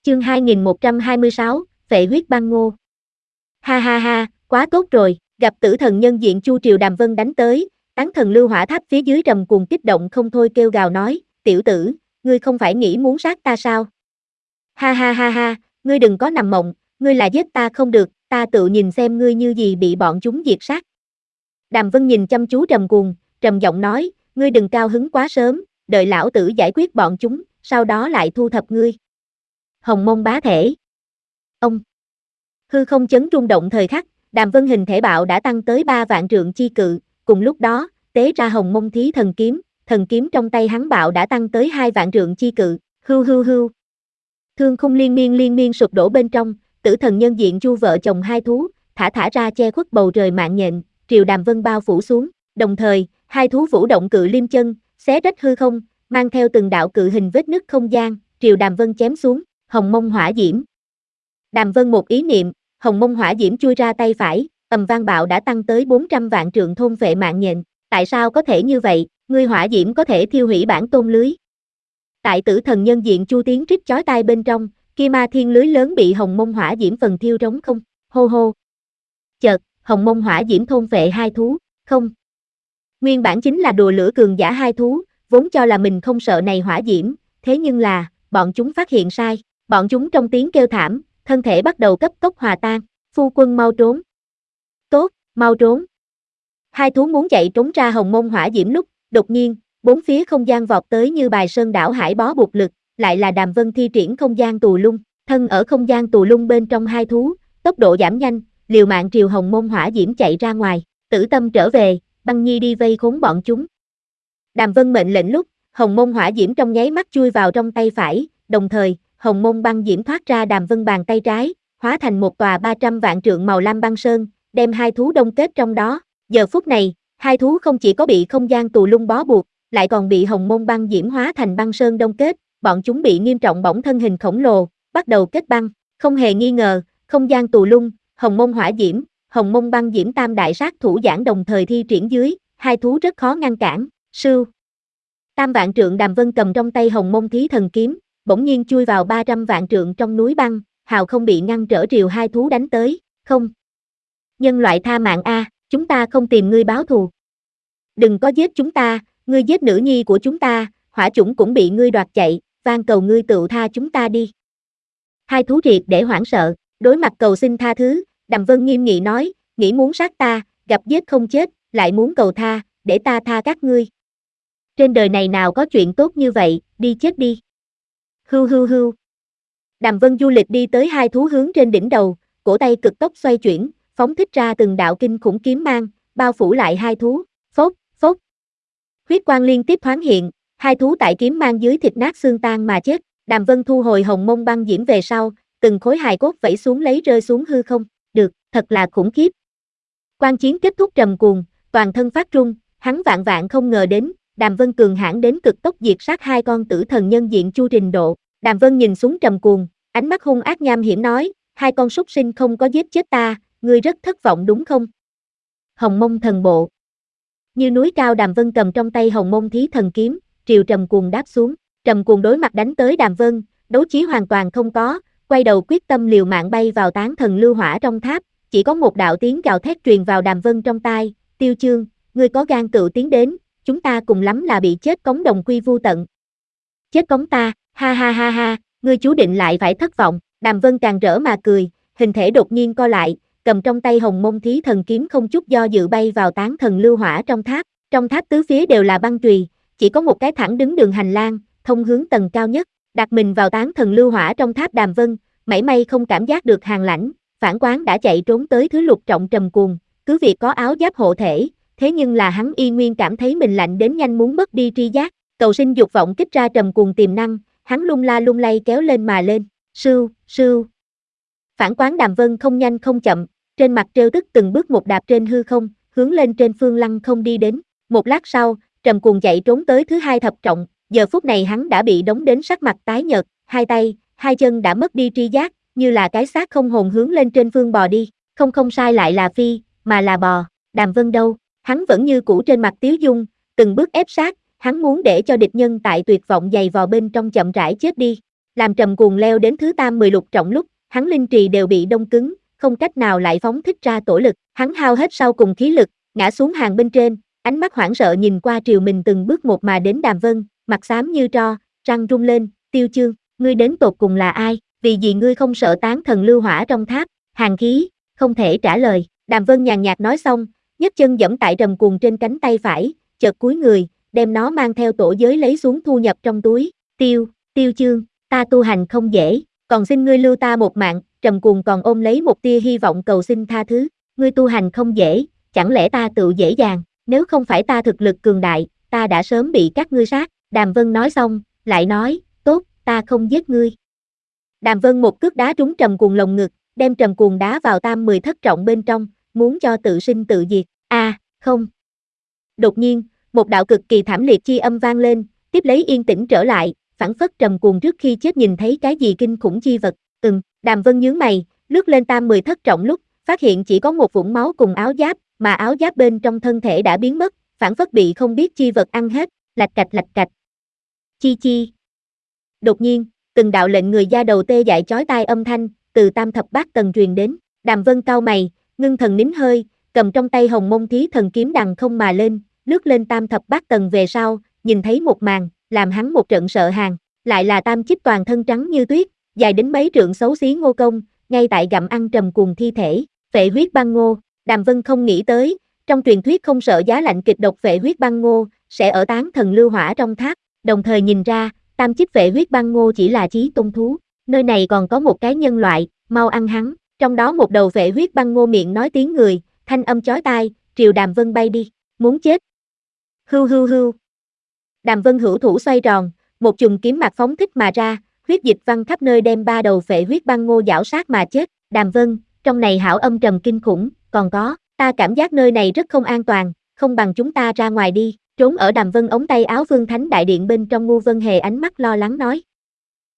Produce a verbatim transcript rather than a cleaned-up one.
Chương hai nghìn một trăm hai mươi sáu, Phệ huyết băng ngô. Ha ha ha, quá tốt rồi, gặp tử thần nhân diện Chu Triều Đàm Vân đánh tới, tán thần lưu hỏa tháp phía dưới trầm cuồng kích động không thôi kêu gào nói, tiểu tử, ngươi không phải nghĩ muốn sát ta sao? Ha ha ha ha, ngươi đừng có nằm mộng, ngươi là giết ta không được, ta tự nhìn xem ngươi như gì bị bọn chúng diệt sát. Đàm Vân nhìn chăm chú trầm cuồng, trầm giọng nói, ngươi đừng cao hứng quá sớm, đợi lão tử giải quyết bọn chúng, sau đó lại thu thập ngươi. Hồng Mông bá thể. Ông. Hư không chấn rung động thời khắc, Đàm Vân hình thể bạo đã tăng tới ba vạn trượng chi cự, cùng lúc đó, tế ra Hồng Mông thí thần kiếm, thần kiếm trong tay hắn bạo đã tăng tới hai vạn trượng chi cự, hưu hưu hưu. Thương khung liên miên liên miên sụp đổ bên trong, tử thần nhân diện Chu vợ chồng hai thú, thả thả ra che khuất bầu trời mạng nhện, triều Đàm Vân bao phủ xuống, đồng thời, hai thú vũ động cự liêm chân, xé rách hư không, mang theo từng đạo cự hình vết nứt không gian, triều Đàm Vân chém xuống, Hồng Mông hỏa diễm. Đàm Vân một ý niệm, Hồng Mông hỏa diễm chui ra tay phải, ầm vang bạo đã tăng tới bốn trăm vạn trượng thôn phệ mạng nhện, tại sao có thể như vậy, ngươi hỏa diễm có thể thiêu hủy bản tôn lưới. Tại tử thần nhân diện Chu tiếng rít chói tai bên trong, kia ma thiên lưới lớn bị Hồng Mông hỏa diễm phần thiêu trống không, hô hô. Chợt, Hồng Mông hỏa diễm thôn phệ hai thú, không. Nguyên bản chính là đùa lửa cường giả hai thú, vốn cho là mình không sợ này hỏa diễm, thế nhưng là, bọn chúng phát hiện sai, bọn chúng trong tiếng kêu thảm, thân thể bắt đầu cấp tốc hòa tan, phu quân mau trốn. Tốt, mau trốn. Hai thú muốn chạy trốn ra Hồng Mông hỏa diễm lúc, đột nhiên, bốn phía không gian vọt tới như bài sơn đảo hải bó buộc lực, lại là Đàm Vân thi triển không gian tù lung, thân ở không gian tù lung bên trong hai thú, tốc độ giảm nhanh, liều mạng triều Hồng Mông hỏa diễm chạy ra ngoài, Tử Tâm trở về, Băng Nhi đi vây khốn bọn chúng. Đàm Vân mệnh lệnh lúc, Hồng Mông hỏa diễm trong nháy mắt chui vào trong tay phải, đồng thời, Hồng Mông băng diễm thoát ra Đàm Vân bàn tay trái, hóa thành một tòa ba trăm vạn trượng màu lam băng sơn, đem hai thú đông kết trong đó. Giờ phút này, hai thú không chỉ có bị không gian tù lung bó buộc, lại còn bị Hồng Mông băng diễm hóa thành băng sơn đông kết, bọn chúng bị nghiêm trọng bỏng thân hình khổng lồ, bắt đầu kết băng, không hề nghi ngờ, không gian tù lung, Hồng Mông hỏa diễm, Hồng Mông băng diễm tam đại sát thủ giảng đồng thời thi triển dưới, hai thú rất khó ngăn cản, sưu. Tam vạn trượng Đàm Vân cầm trong tay Hồng Mông thí thần kiếm, bỗng nhiên chui vào ba trăm vạn trượng trong núi băng, hào không bị ngăn trở triều hai thú đánh tới, không. Nhân loại tha mạng a, chúng ta không tìm ngươi báo thù. Đừng có giết chúng ta, ngươi giết nữ nhi của chúng ta, hỏa chủng cũng bị ngươi đoạt chạy, van cầu ngươi tựu tha chúng ta đi. Hai thú triệt để hoảng sợ, đối mặt cầu xin tha thứ, Đàm Vân nghiêm nghị nói, nghĩ muốn sát ta, gặp giết không chết, lại muốn cầu tha, để ta tha các ngươi. Trên đời này nào có chuyện tốt như vậy, đi chết đi. Hưu hưu hưu. Đàm Vân du lịch đi tới hai thú hướng trên đỉnh đầu, cổ tay cực tốc xoay chuyển, phóng thích ra từng đạo kinh khủng kiếm mang, bao phủ lại hai thú, phốt, phốt. Huyết quang liên tiếp thoáng hiện, hai thú tại kiếm mang dưới thịt nát xương tan mà chết. Đàm Vân thu hồi Hồng Mông băng diễm về sau, từng khối hài cốt vẫy xuống lấy rơi xuống hư không, được, thật là khủng khiếp. Quan chiến kết thúc trầm cuồng, toàn thân phát run, hắn vạn vạn không ngờ đến, Đàm Vân cường hãn đến cực tốc diệt sát hai con tử thần nhân diện Chu trình độ. Đàm Vân nhìn xuống trầm cuồng, ánh mắt hung ác nham hiểm nói, hai con súc sinh không có giết chết ta, ngươi rất thất vọng đúng không? Hồng Mông thần bộ. Như núi cao Đàm Vân cầm trong tay Hồng Mông thí thần kiếm, triều trầm cuồng đáp xuống, trầm cuồng đối mặt đánh tới Đàm Vân, đấu trí hoàn toàn không có, quay đầu quyết tâm liều mạng bay vào tán thần lưu hỏa trong tháp, chỉ có một đạo tiếng gào thét truyền vào Đàm Vân trong tai, Tiêu Chương, ngươi có gan tự tiến đến, chúng ta cùng lắm là bị chết cống đồng quy vu tận. Chết cống ta, ha ha ha ha, ngươi chú định lại phải thất vọng, Đàm Vân càng rỡ mà cười, hình thể đột nhiên co lại, cầm trong tay Hồng Mông thí thần kiếm không chút do dự bay vào tán thần lưu hỏa trong tháp, trong tháp tứ phía đều là băng chùy, chỉ có một cái thẳng đứng đường hành lang, thông hướng tầng cao nhất, đặt mình vào tán thần lưu hỏa trong tháp Đàm Vân, mảy may không cảm giác được hàn lãnh, phản quán đã chạy trốn tới thứ lục trọng trầm cuồng, cứ việc có áo giáp hộ thể, thế nhưng là hắn y nguyên cảm thấy mình lạnh đến nhanh muốn mất đi tri giác, cầu sinh dục vọng kích ra trầm cuồng tiềm năng, hắn lung la lung lay kéo lên mà lên, sưu, sưu. Phản quán Đàm Vân không nhanh không chậm, trên mặt trêu tức từng bước một đạp trên hư không, hướng lên trên phương lăng không đi đến, một lát sau, trầm cuồng chạy trốn tới thứ hai thập trọng, giờ phút này hắn đã bị đóng đến sắc mặt tái nhợt, hai tay, hai chân đã mất đi tri giác, như là cái xác không hồn hướng lên trên phương bò đi, không không sai lại là phi, mà là bò, Đàm Vân đâu, hắn vẫn như cũ trên mặt tiếu dung, từng bước ép sát, hắn muốn để cho địch nhân tại tuyệt vọng dày vò bên trong chậm rãi chết đi. làm Trầm Cuồng leo đến thứ tam mười lục trọng lúc, hắn linh trì đều bị đông cứng, không cách nào lại phóng thích ra tổ lực, hắn hao hết sau cùng khí lực, ngã xuống hàng bên trên, ánh mắt hoảng sợ nhìn qua Triều Mình từng bước một mà đến Đàm Vân, mặt xám như tro, răng rung lên, Tiêu Chương, ngươi đến tột cùng là ai, vì gì ngươi không sợ tán thần lưu hỏa trong tháp, hàn khí, không thể trả lời, Đàm Vân nhàn nhạt nói xong, nhấc chân giẫm tại Trầm Cuồng trên cánh tay phải, chợt cúi người, đem nó mang theo tổ giới lấy xuống thu nhập trong túi, Tiêu, Tiêu Chương, ta tu hành không dễ, còn xin ngươi lưu ta một mạng, Trầm Cuồng còn ôm lấy một tia hy vọng cầu xin tha thứ, ngươi tu hành không dễ, chẳng lẽ ta tự dễ dàng, nếu không phải ta thực lực cường đại, ta đã sớm bị các ngươi sát, Đàm Vân nói xong, lại nói, tốt, ta không giết ngươi. Đàm Vân một cước đá trúng Trầm Cuồng lồng ngực, đem Trầm Cuồng đá vào tam mười thất trọng bên trong, muốn cho tự sinh tự diệt, a à, không. Đột nhiên, một đạo cực kỳ thảm liệt chi âm vang lên, tiếp lấy yên tĩnh trở lại, phảng phất Trầm Cuồng trước khi chết nhìn thấy cái gì kinh khủng chi vật, ừm, Đàm Vân nhướng mày, lướt lên tam mười thất trọng lúc, phát hiện chỉ có một vũng máu cùng áo giáp, mà áo giáp bên trong thân thể đã biến mất, phảng phất bị không biết chi vật ăn hết, lạch cạch lạch cạch. Chi chi. Đột nhiên, từng đạo lệnh người da đầu tê dại chói tai âm thanh, từ tam thập bát tầng truyền đến, Đàm Vân cau mày, ngưng thần nín hơi, cầm trong tay Hồng Mông Thí Thần kiếm đằng không mà lên, lướt lên tam thập bát tầng về sau, nhìn thấy một màn, làm hắn một trận sợ hàn, lại là tam chích toàn thân trắng như tuyết, dài đến mấy trượng xấu xí ngô công, ngay tại gặm ăn Trầm Cuồng thi thể, phệ huyết băng ngô, Đàm Vân không nghĩ tới, trong truyền thuyết không sợ giá lạnh kịch độc phệ huyết băng ngô, sẽ ở tán thần lưu hỏa trong tháp, đồng thời nhìn ra, tam chích phệ huyết băng ngô chỉ là chí tôn thú, nơi này còn có một cái nhân loại, mau ăn hắn, trong đó một đầu phệ huyết băng ngô miệng nói tiếng người, thanh âm chói tai, triều Đàm Vân bay đi, muốn chết. Hưu hưu hưu. Đàm Vân hữu thủ xoay tròn, một chùm kiếm mạc phóng thích mà ra, huyết dịch văng khắp nơi đem ba đầu phệ huyết băng ngô giảo sát mà chết, Đàm Vân, trong này hảo âm trầm kinh khủng, còn có, ta cảm giác nơi này rất không an toàn, không bằng chúng ta ra ngoài đi, trốn ở Đàm Vân ống tay áo Vương Thánh Đại Điện bên trong Ngu Vân Hề ánh mắt lo lắng nói,